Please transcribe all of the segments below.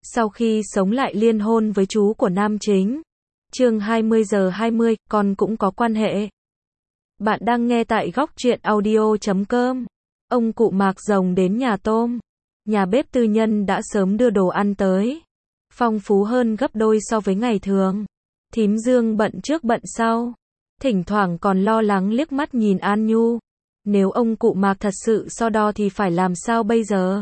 Sau khi sống lại liên hôn với chú của nam chính. Chương 20:20, con cũng có quan hệ. Bạn đang nghe tại góc truyện audio.com. Ông cụ Mạc Rồng đến nhà tôm. Nhà bếp tư nhân đã sớm đưa đồ ăn tới. Phong phú hơn gấp đôi so với ngày thường. Thím Dương bận trước bận sau. Thỉnh thoảng còn lo lắng liếc mắt nhìn An Nhu. Nếu ông cụ Mạc thật sự so đo thì phải làm sao bây giờ?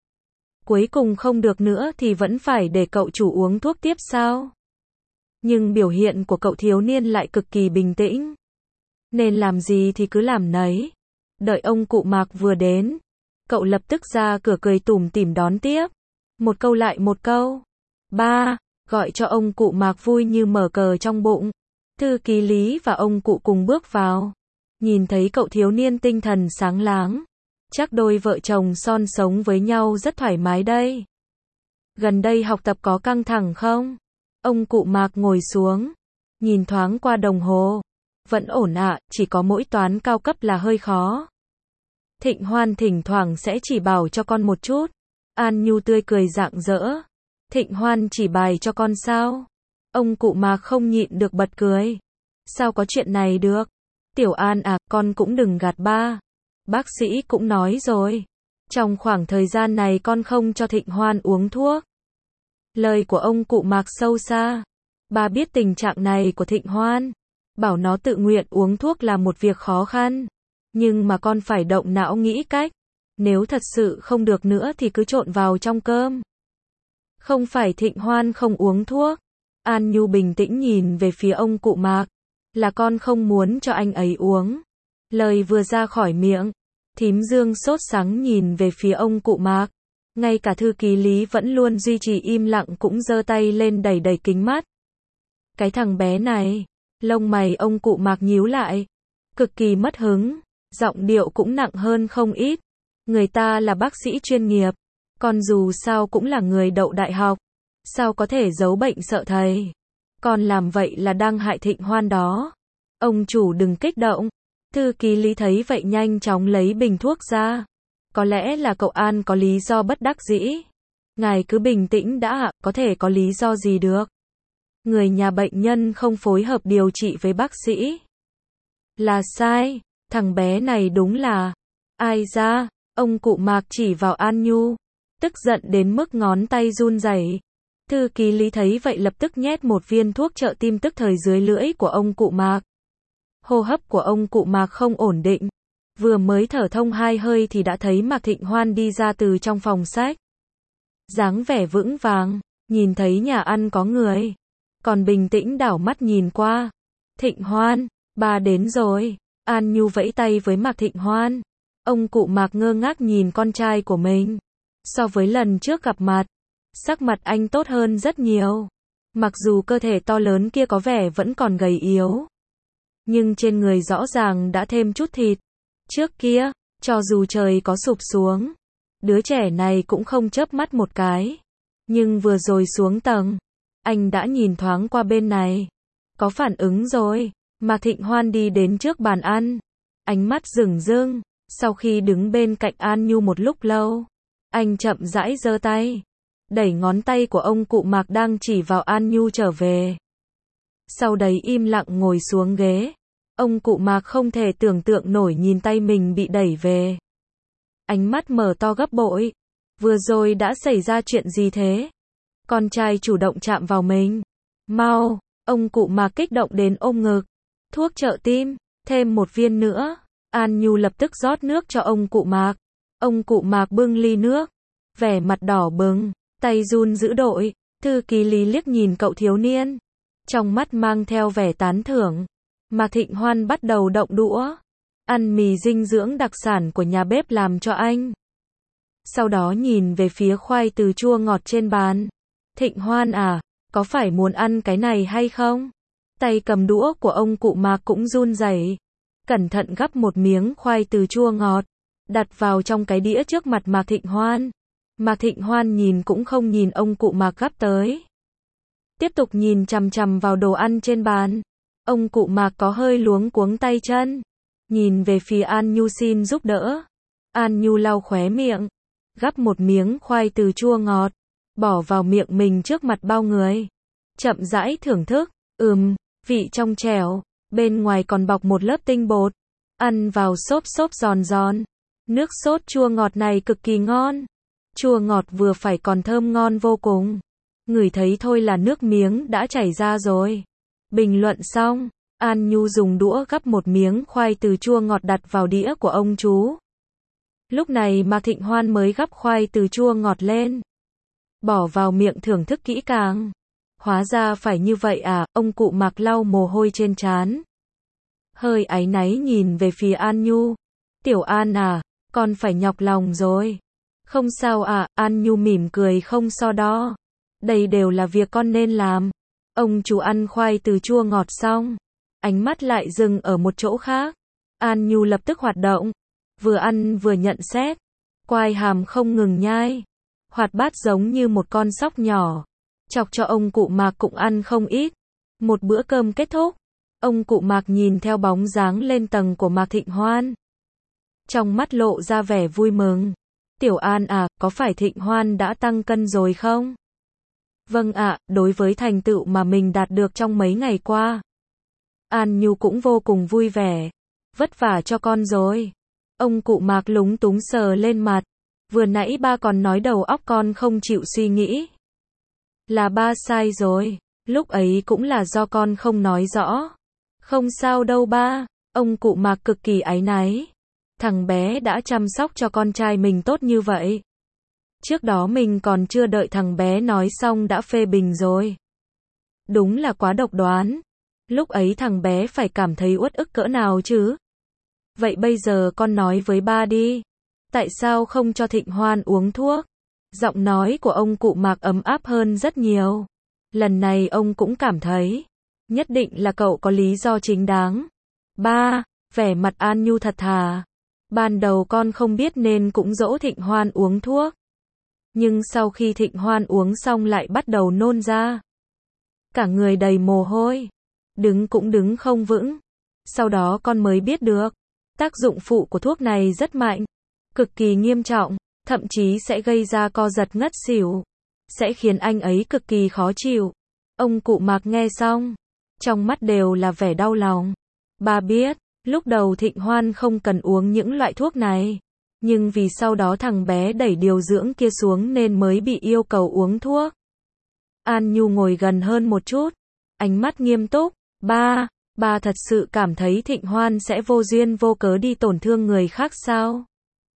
Cuối cùng không được nữa thì vẫn phải để cậu chủ uống thuốc tiếp sao? Nhưng biểu hiện của cậu thiếu niên lại cực kỳ bình tĩnh. Nên làm gì thì cứ làm nấy. Đợi ông cụ Mạc vừa đến, cậu lập tức ra cửa cười tủm tỉm đón tiếp. Một câu lại một câu. Ba, gọi cho ông cụ Mạc vui như mở cờ trong bụng. Thư ký Lý và ông cụ cùng bước vào. Nhìn thấy cậu thiếu niên tinh thần sáng láng. Chắc đôi vợ chồng son sống với nhau rất thoải mái đây. Gần đây học tập có căng thẳng không? Ông cụ Mạc ngồi xuống. Nhìn thoáng qua đồng hồ. Vẫn ổn ạ, chỉ có mỗi toán cao cấp là hơi khó. Thịnh Hoan thỉnh thoảng sẽ chỉ bảo cho con một chút. An Nhu tươi cười rạng rỡ. Thịnh Hoan chỉ bài cho con sao? Ông cụ Mạc không nhịn được bật cười. Sao có chuyện này được? Tiểu An à, con cũng đừng gạt ba. Bác sĩ cũng nói rồi. Trong khoảng thời gian này con không cho Thịnh Hoan uống thuốc. Lời của ông cụ Mạc sâu xa. Ba biết tình trạng này của Thịnh Hoan. Bảo nó tự nguyện uống thuốc là một việc khó khăn. Nhưng mà con phải động não nghĩ cách. Nếu thật sự không được nữa thì cứ trộn vào trong cơm. Không phải Thịnh Hoan không uống thuốc. An Nhu bình tĩnh nhìn về phía ông cụ Mạc. Là con không muốn cho anh ấy uống. Lời vừa ra khỏi miệng. Thím Dương sốt sắng nhìn về phía ông cụ Mạc. Ngay cả thư ký Lý vẫn luôn duy trì im lặng cũng giơ tay lên đẩy đẩy kính mắt. Cái thằng bé này. Lông mày ông cụ Mạc nhíu lại. Cực kỳ mất hứng. Giọng điệu cũng nặng hơn không ít. Người ta là bác sĩ chuyên nghiệp. Con dù sao cũng là người đậu đại học. Sao có thể giấu bệnh sợ thầy? Con làm vậy là đang hại Thịnh Hoan đó. Ông chủ đừng kích động. Thư ký Lý thấy vậy nhanh chóng lấy bình thuốc ra. Có lẽ là cậu An có lý do bất đắc dĩ. Ngài cứ bình tĩnh đã ạ, có thể có lý do gì được. Người nhà bệnh nhân không phối hợp điều trị với bác sĩ. Là sai, thằng bé này đúng là. Ai ra, ông cụ Mạc chỉ vào An Nhu. Tức giận đến mức ngón tay run rẩy. Thư ký Lý thấy vậy lập tức nhét một viên thuốc trợ tim tức thời dưới lưỡi của ông cụ Mạc. Hô hấp của ông cụ Mạc không ổn định. Vừa mới thở thông 2 hơi thì đã thấy Mạc Thịnh Hoan đi ra từ trong phòng sách. Dáng vẻ vững vàng, nhìn thấy nhà ăn có người. Còn bình tĩnh đảo mắt nhìn qua. Thịnh Hoan, ba đến rồi. An Nhu vẫy tay với Mạc Thịnh Hoan. Ông cụ Mạc ngơ ngác nhìn con trai của mình. So với lần trước gặp mặt, sắc mặt anh tốt hơn rất nhiều. Mặc dù cơ thể to lớn kia có vẻ vẫn còn gầy yếu. Nhưng trên người rõ ràng đã thêm chút thịt. Trước kia, cho dù trời có sụp xuống, đứa trẻ này cũng không chớp mắt một cái. Nhưng vừa rồi xuống tầng, anh đã nhìn thoáng qua bên này. Có phản ứng rồi. Mạc Thịnh Hoan đi đến trước bàn ăn. Ánh mắt rừng rưng. Sau khi đứng bên cạnh An Nhu một lúc lâu, anh chậm rãi giơ tay. Đẩy ngón tay của ông cụ Mạc đang chỉ vào An Nhu trở về. Sau đấy im lặng ngồi xuống ghế. Ông cụ Mạc không thể tưởng tượng nổi nhìn tay mình bị đẩy về. Ánh mắt mở to gấp bội. Vừa rồi đã xảy ra chuyện gì thế? Con trai chủ động chạm vào mình. Mau, ông cụ Mạc kích động đến ôm ngực. Thuốc trợ tim, thêm một viên nữa. An Nhu lập tức rót nước cho ông cụ Mạc. Ông cụ Mạc bưng ly nước. Vẻ mặt đỏ bừng, tay run dữ dội. Thư ký Lý liếc nhìn cậu thiếu niên. Trong mắt mang theo vẻ tán thưởng. Mạc Thịnh Hoan bắt đầu động đũa. Ăn mì dinh dưỡng đặc sản của nhà bếp làm cho anh. Sau đó nhìn về phía khoai từ chua ngọt trên bàn. Thịnh Hoan à, có phải muốn ăn cái này hay không? Tay cầm đũa của ông cụ Mạc cũng run rẩy. Cẩn thận gắp một miếng khoai từ chua ngọt. Đặt vào trong cái đĩa trước mặt Mạc Thịnh Hoan. Mạc Thịnh Hoan nhìn cũng không nhìn ông cụ Mạc gắp tới. Tiếp tục nhìn chằm chằm vào đồ ăn trên bàn. Ông cụ Mạc có hơi luống cuống tay chân. Nhìn về phía An Nhu xin giúp đỡ. An Nhu lau khóe miệng. Gắp một miếng khoai từ chua ngọt. bỏ vào miệng mình trước mặt bao người. Chậm rãi thưởng thức, vị trong trẻo, bên ngoài còn bọc một lớp tinh bột. Ăn vào xốp xốp giòn giòn. Nước sốt chua ngọt này cực kỳ ngon. Chua ngọt vừa phải còn thơm ngon vô cùng. Ngửi thấy thôi là nước miếng đã chảy ra rồi. Bình luận xong, An Nhu dùng đũa gắp một miếng khoai từ chua ngọt đặt vào đĩa của ông chú. Lúc này Mạc Thịnh Hoan mới gắp khoai từ chua ngọt lên. Bỏ vào miệng thưởng thức kỹ càng. Hóa ra phải như vậy à, ông cụ Mạc lau mồ hôi trên trán. Hơi áy náy nhìn về phía An Nhu. Tiểu An à, con phải nhọc lòng rồi. Không sao à, An Nhu mỉm cười không so đo. Đây đều là việc con nên làm. Ông chú ăn khoai từ chua ngọt xong. Ánh mắt lại dừng ở một chỗ khác. An Nhu lập tức hoạt động. Vừa ăn vừa nhận xét. Quai hàm không ngừng nhai. Hoạt bát giống như một con sóc nhỏ. Chọc cho ông cụ Mạc cũng ăn không ít. Một bữa cơm kết thúc. Ông cụ Mạc nhìn theo bóng dáng lên tầng của Mạc Thịnh Hoan. Trong mắt lộ ra vẻ vui mừng. Tiểu An à, có phải Thịnh Hoan đã tăng cân rồi không? Vâng ạ, đối với thành tựu mà mình đạt được trong mấy ngày qua. An Nhu cũng vô cùng vui vẻ. Vất vả cho con rồi. Ông cụ Mạc lúng túng sờ lên mặt. Vừa nãy ba còn nói đầu óc con không chịu suy nghĩ. Là ba sai rồi. Lúc ấy cũng là do con không nói rõ. Không sao đâu ba. Ông cụ Mạc cực kỳ áy náy. Thằng bé đã chăm sóc cho con trai mình tốt như vậy. Trước đó mình còn chưa đợi thằng bé nói xong đã phê bình rồi. Đúng là quá độc đoán. Lúc ấy thằng bé phải cảm thấy uất ức cỡ nào chứ. Vậy bây giờ con nói với ba đi. Tại sao không cho Thịnh Hoan uống thuốc? Giọng nói của ông cụ Mạc ấm áp hơn rất nhiều. Lần này ông cũng cảm thấy. Nhất định là cậu có lý do chính đáng. Ba, vẻ mặt An Nhu thật thà. Ban đầu con không biết nên cũng dỗ Thịnh Hoan uống thuốc. Nhưng sau khi Thịnh Hoan uống xong lại bắt đầu nôn ra. Cả người đầy mồ hôi. Đứng cũng đứng không vững. Sau đó con mới biết được. Tác dụng phụ của thuốc này rất mạnh. Cực kỳ nghiêm trọng. Thậm chí sẽ gây ra co giật ngất xỉu. Sẽ khiến anh ấy cực kỳ khó chịu. Ông cụ Mạc nghe xong. Trong mắt đều là vẻ đau lòng. Bà biết. Lúc đầu Thịnh Hoan không cần uống những loại thuốc này. Nhưng vì sau đó thằng bé đẩy điều dưỡng kia xuống nên mới bị yêu cầu uống thuốc. An Nhu ngồi gần hơn một chút. Ánh mắt nghiêm túc. Ba thật sự cảm thấy Thịnh Hoan sẽ vô duyên vô cớ đi tổn thương người khác sao?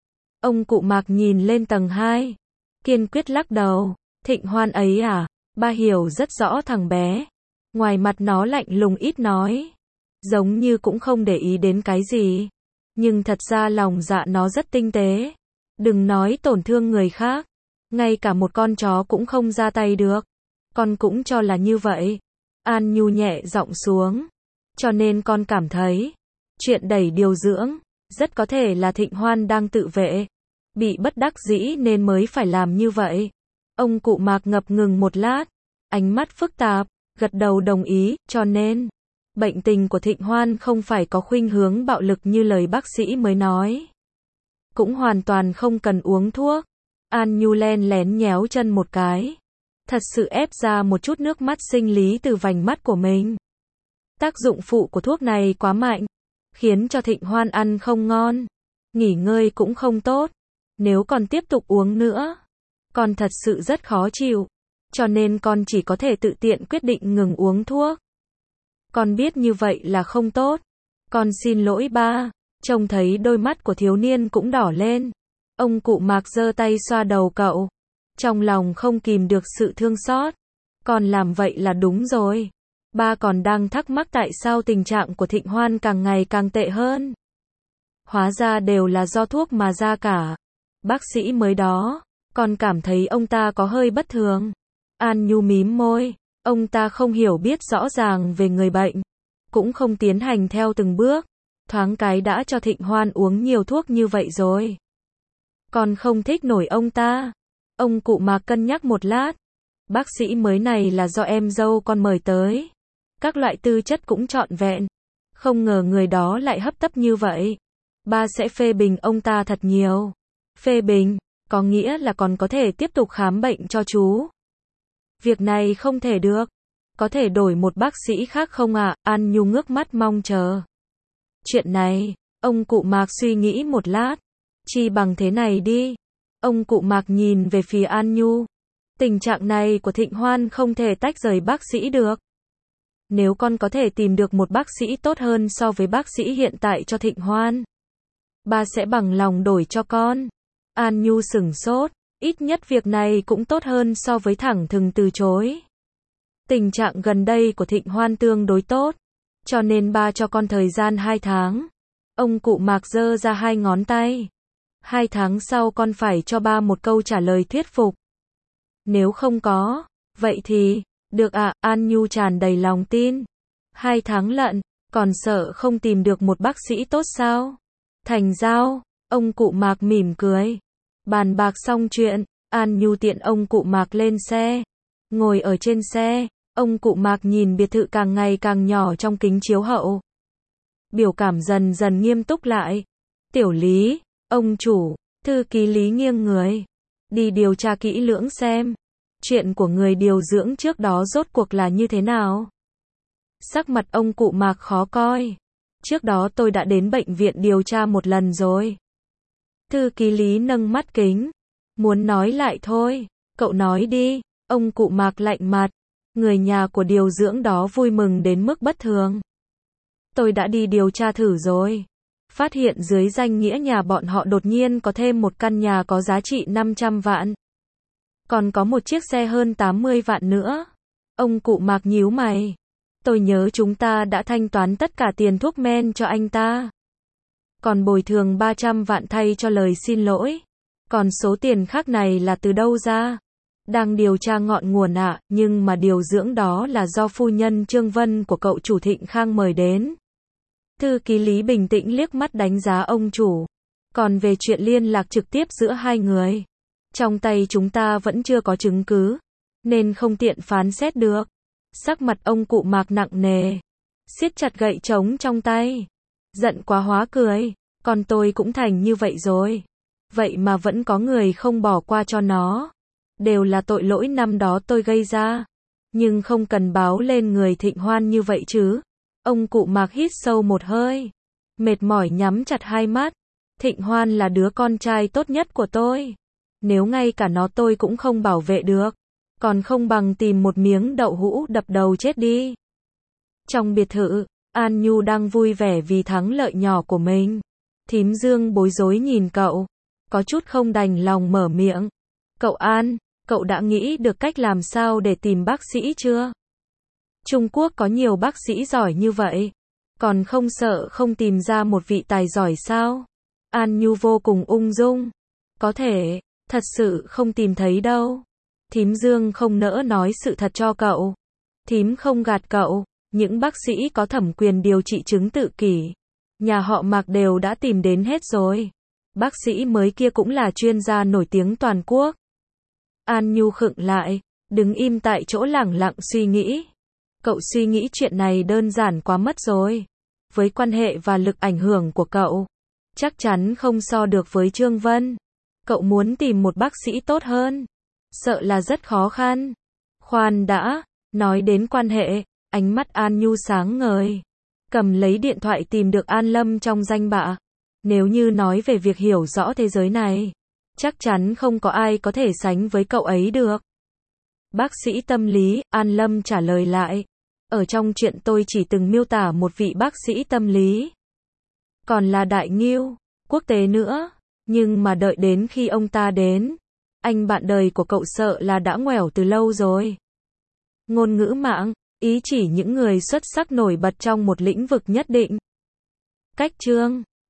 Ông cụ Mạc nhìn lên tầng 2. Kiên quyết lắc đầu. Thịnh Hoan ấy à? Ba hiểu rất rõ thằng bé. Ngoài mặt nó lạnh lùng ít nói. Giống như cũng không để ý đến cái gì. Nhưng thật ra lòng dạ nó rất tinh tế. Đừng nói tổn thương người khác. Ngay cả một con chó cũng không ra tay được. Con cũng cho là như vậy. An Nhu nhẹ giọng xuống. Cho nên con cảm thấy. Chuyện đẩy điều dưỡng. Rất có thể là Thịnh Hoan đang tự vệ. Bị bất đắc dĩ nên mới phải làm như vậy. Ông cụ Mạc ngập ngừng một lát. Ánh mắt phức tạp. Gật đầu đồng ý. Cho nên. Bệnh tình của Thịnh Hoan không phải có khuynh hướng bạo lực như lời bác sĩ mới nói. Cũng hoàn toàn không cần uống thuốc. An Nhu len lén nhéo chân một cái. Thật sự ép ra một chút nước mắt sinh lý từ vành mắt của mình. Tác dụng phụ của thuốc này quá mạnh. Khiến cho Thịnh Hoan ăn không ngon. Nghỉ ngơi cũng không tốt. Nếu còn tiếp tục uống nữa. Con thật sự rất khó chịu. Cho nên con chỉ có thể tự tiện quyết định ngừng uống thuốc. Con biết như vậy là không tốt. Con xin lỗi ba. Trông thấy đôi mắt của thiếu niên cũng đỏ lên. Ông cụ Mạc giơ tay xoa đầu cậu. Trong lòng không kìm được sự thương xót. Con làm vậy là đúng rồi. Ba còn đang thắc mắc tại sao tình trạng của Thịnh Hoan càng ngày càng tệ hơn. Hóa ra đều là do thuốc mà ra cả. Bác sĩ mới đó. Con cảm thấy ông ta có hơi bất thường. An Nhu mím môi. Ông ta không hiểu biết rõ ràng về người bệnh. Cũng không tiến hành theo từng bước. Thoáng cái đã cho Thịnh Hoan uống nhiều thuốc như vậy rồi. Con không thích nổi ông ta. Ông cụ Mạc cân nhắc một lát. Bác sĩ mới này là do em dâu con mời tới. Các loại tư chất cũng trọn vẹn. Không ngờ người đó lại hấp tấp như vậy. Ba sẽ phê bình ông ta thật nhiều. Phê bình. có nghĩa là còn có thể tiếp tục khám bệnh cho chú. Việc này không thể được. Có thể đổi một bác sĩ khác không ạ? An Nhu ngước mắt mong chờ. Chuyện này, ông cụ Mạc suy nghĩ một lát. Chi bằng thế này đi. Ông cụ Mạc nhìn về phía An Nhu. Tình trạng này của Thịnh Hoan không thể tách rời bác sĩ được. Nếu con có thể tìm được một bác sĩ tốt hơn so với bác sĩ hiện tại cho Thịnh Hoan, ba sẽ bằng lòng đổi cho con. An Nhu sửng sốt. Ít nhất việc này cũng tốt hơn so với thẳng thừng từ chối. Tình trạng gần đây của Thịnh Hoan tương đối tốt, cho nên ba cho con thời gian 2 tháng. Ông cụ Mạc giơ ra 2 ngón tay. 2 tháng sau con phải cho ba một câu trả lời thuyết phục. Nếu không có, vậy thì, được ạ, An Nhu tràn đầy lòng tin. 2 tháng lận, còn sợ không tìm được một bác sĩ tốt sao? Thành giao, ông cụ Mạc mỉm cười. Bàn bạc xong chuyện, An Nhu tiện ông cụ Mạc lên xe. Ngồi ở trên xe, ông cụ Mạc nhìn biệt thự càng ngày càng nhỏ trong kính chiếu hậu. Biểu cảm dần dần nghiêm túc lại. Tiểu Lý, ông chủ, thư ký Lý nghiêng người. Đi điều tra kỹ lưỡng xem. Chuyện của người điều dưỡng trước đó rốt cuộc là như thế nào? Sắc mặt ông cụ Mạc khó coi. Trước đó tôi đã đến bệnh viện điều tra một lần rồi. Thư ký Lý nâng mắt kính. Muốn nói lại thôi. Cậu nói đi. Ông cụ Mạc lạnh mặt. Người nhà của điều dưỡng đó vui mừng đến mức bất thường. Tôi đã đi điều tra thử rồi. Phát hiện dưới danh nghĩa nhà bọn họ đột nhiên có thêm một căn nhà có giá trị 500 vạn. Còn có một chiếc xe hơn 80 vạn nữa. Ông cụ Mạc nhíu mày. Tôi nhớ chúng ta đã thanh toán tất cả tiền thuốc men cho anh ta. Còn bồi thường 300 vạn thay cho lời xin lỗi. Còn số tiền khác này là từ đâu ra? Đang điều tra ngọn nguồn ạ, nhưng mà điều dưỡng đó là do phu nhân Trương Vân của cậu chủ Thịnh Khang mời đến. Thư ký Lý bình tĩnh liếc mắt đánh giá ông chủ. Còn về chuyện liên lạc trực tiếp giữa hai người, trong tay chúng ta vẫn chưa có chứng cứ, nên không tiện phán xét được. Sắc mặt ông cụ Mạc nặng nề, siết chặt gậy trống trong tay. Giận quá hóa cười, còn tôi cũng thành như vậy rồi. Vậy mà vẫn có người không bỏ qua cho nó. Đều là tội lỗi năm đó tôi gây ra. Nhưng không cần báo lên người Thịnh Hoan như vậy chứ. Ông cụ Mạc hít sâu một hơi. Mệt mỏi nhắm chặt hai mắt. Thịnh Hoan là đứa con trai tốt nhất của tôi. Nếu ngay cả nó tôi cũng không bảo vệ được, còn không bằng tìm một miếng đậu hũ đập đầu chết đi. Trong biệt thự, An Nhu đang vui vẻ vì thắng lợi nhỏ của mình. Thím Dương bối rối nhìn cậu, có chút không đành lòng mở miệng. Cậu An, cậu đã nghĩ được cách làm sao để tìm bác sĩ chưa? Trung Quốc có nhiều bác sĩ giỏi như vậy, còn không sợ không tìm ra một vị tài giỏi sao? An Nhu vô cùng ung dung. Có thể, thật sự không tìm thấy đâu. Thím Dương không nỡ nói sự thật cho cậu. Thím không gạt cậu, những bác sĩ có thẩm quyền điều trị chứng tự kỷ, nhà họ Mạc đều đã tìm đến hết rồi. Bác sĩ mới kia cũng là chuyên gia nổi tiếng toàn quốc. An Nhu khựng lại, đứng im tại chỗ lẳng lặng suy nghĩ. Cậu suy nghĩ chuyện này đơn giản quá mất rồi. Với quan hệ và lực ảnh hưởng của cậu, chắc chắn không so được với Trương Vân. Cậu muốn tìm một bác sĩ tốt hơn, sợ là rất khó khăn. Khoan đã, nói đến quan hệ, ánh mắt An Nhu sáng ngời. Cầm lấy điện thoại tìm được An Lâm trong danh bạ. Nếu như nói về việc hiểu rõ thế giới này, chắc chắn không có ai có thể sánh với cậu ấy được. Bác sĩ tâm lý, An Lâm trả lời lại. Ở trong chuyện tôi chỉ từng miêu tả một vị bác sĩ tâm lý. Còn là đại ngưu, quốc tế nữa. Nhưng mà đợi đến khi ông ta đến, anh bạn đời của cậu sợ là đã ngoẻo từ lâu rồi. Ngôn ngữ mạng, ý chỉ những người xuất sắc nổi bật trong một lĩnh vực nhất định. Cách chương